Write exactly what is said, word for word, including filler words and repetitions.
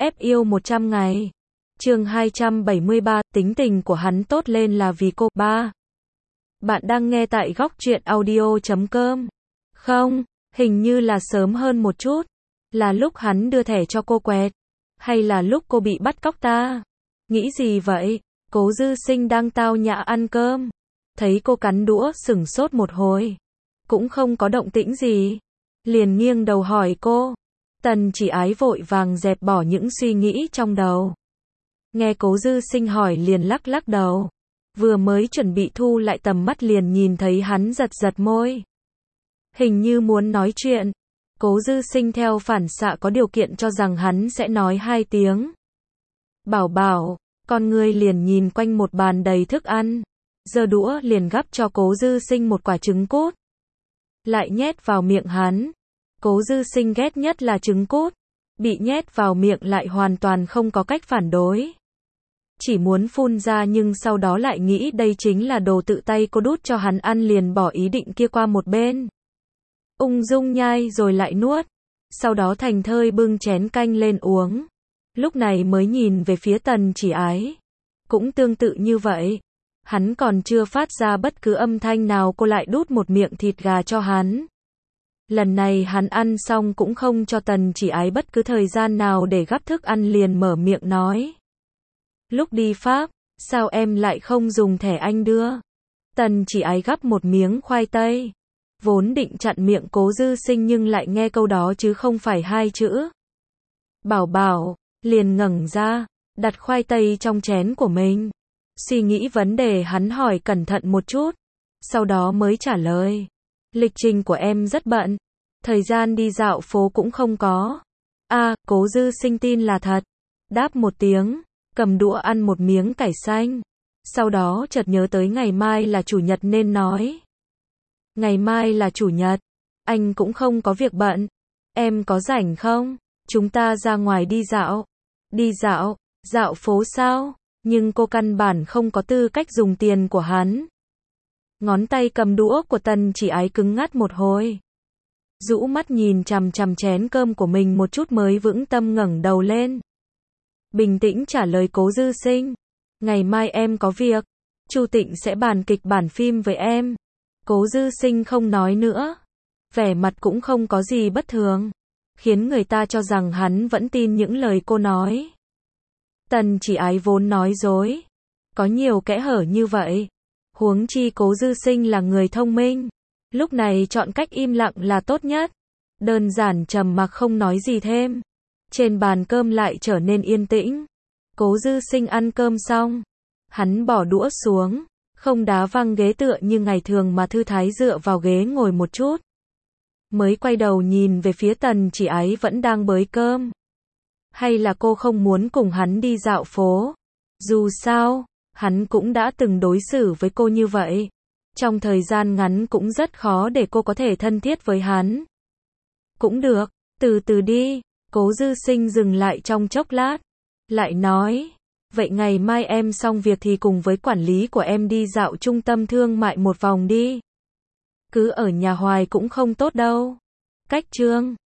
ép yêu một trăm ngày. Chương hai trăm bảy mươi ba, tính tình của hắn tốt lên là vì cô. ba. Bạn đang nghe tại góc truyện audio chấm com. Không, hình như là sớm hơn một chút. Là lúc hắn đưa thẻ cho cô quẹt. Hay là lúc cô bị bắt cóc ta? Nghĩ gì vậy? Cố Dư Sinh đang tao nhã ăn cơm. Thấy cô cắn đũa sửng sốt một hồi. Cũng không có động tĩnh gì. Liền nghiêng đầu hỏi cô. Tần Chỉ Ái vội vàng dẹp bỏ những suy nghĩ trong đầu. Nghe Cố Dư Sinh hỏi liền lắc lắc đầu. Vừa mới chuẩn bị thu lại tầm mắt liền nhìn thấy hắn giật giật môi. Hình như muốn nói chuyện. Cố Dư Sinh theo phản xạ có điều kiện cho rằng hắn sẽ nói hai tiếng. Bảo bảo, con ngươi liền nhìn quanh một bàn đầy thức ăn. Giơ đũa liền gắp cho Cố Dư Sinh một quả trứng cút. Lại nhét vào miệng hắn. Cố Dư Sinh ghét nhất là trứng cút. Bị nhét vào miệng lại hoàn toàn không có cách phản đối. Chỉ muốn phun ra nhưng sau đó lại nghĩ đây chính là đồ tự tay cô đút cho hắn ăn liền bỏ ý định kia qua một bên. Ung dung nhai rồi lại nuốt. Sau đó thành thơi bưng chén canh lên uống. Lúc này mới nhìn về phía Tần Chỉ Ái. Cũng tương tự như vậy. Hắn còn chưa phát ra bất cứ âm thanh nào cô lại đút một miệng thịt gà cho hắn. Lần này hắn ăn xong cũng không cho Tần Chỉ Ái bất cứ thời gian nào để gắp thức ăn liền mở miệng nói. Lúc đi Pháp, sao em lại không dùng thẻ anh đưa? Tần Chỉ Ái gắp một miếng khoai tây. Vốn định chặn miệng Cố Dư Sinh nhưng lại nghe câu đó chứ không phải hai chữ. Bảo bảo, liền ngẩng ra, đặt khoai tây trong chén của mình. Suy nghĩ vấn đề hắn hỏi cẩn thận một chút. Sau đó mới trả lời. Lịch trình của em rất bận. Thời gian đi dạo phố cũng không có. À, Cố Dư Sinh tin là thật. Đáp một tiếng, cầm đũa ăn một miếng cải xanh. Sau đó chợt nhớ tới ngày mai là chủ nhật nên nói. Ngày mai là chủ nhật. Anh cũng không có việc bận. Em có rảnh không? Chúng ta ra ngoài đi dạo. Đi dạo? Dạo phố sao? Nhưng cô căn bản không có tư cách dùng tiền của hắn. Ngón tay cầm đũa của Tần Chỉ Ái cứng ngắt một hồi. Rũ mắt nhìn chằm chằm chén cơm của mình một chút mới vững tâm ngẩng đầu lên. Bình tĩnh trả lời Cố Dư Sinh. Ngày mai em có việc. Chu Tịnh sẽ bàn kịch bản phim với em. Cố Dư Sinh không nói nữa. Vẻ mặt cũng không có gì bất thường. Khiến người ta cho rằng hắn vẫn tin những lời cô nói. Tần Chỉ Ái vốn nói dối. Có nhiều kẽ hở như vậy. Huống chi Cố Dư Sinh là người thông minh. Lúc này chọn cách im lặng là tốt nhất. Đơn giản trầm mặc không nói gì thêm. Trên bàn cơm lại trở nên yên tĩnh. Cố Dư Sinh ăn cơm xong. Hắn bỏ đũa xuống. Không đá văng ghế tựa như ngày thường mà thư thái dựa vào ghế ngồi một chút. Mới quay đầu nhìn về phía Tần Chỉ Ái vẫn đang bới cơm. Hay là cô không muốn cùng hắn đi dạo phố? Dù sao, hắn cũng đã từng đối xử với cô như vậy. Trong thời gian ngắn cũng rất khó để cô có thể thân thiết với hắn. Cũng được, từ từ đi. Cố Dư Sinh dừng lại trong chốc lát. Lại nói, vậy ngày mai em xong việc thì cùng với quản lý của em đi dạo trung tâm thương mại một vòng đi. Cứ ở nhà hoài cũng không tốt đâu. Cách chương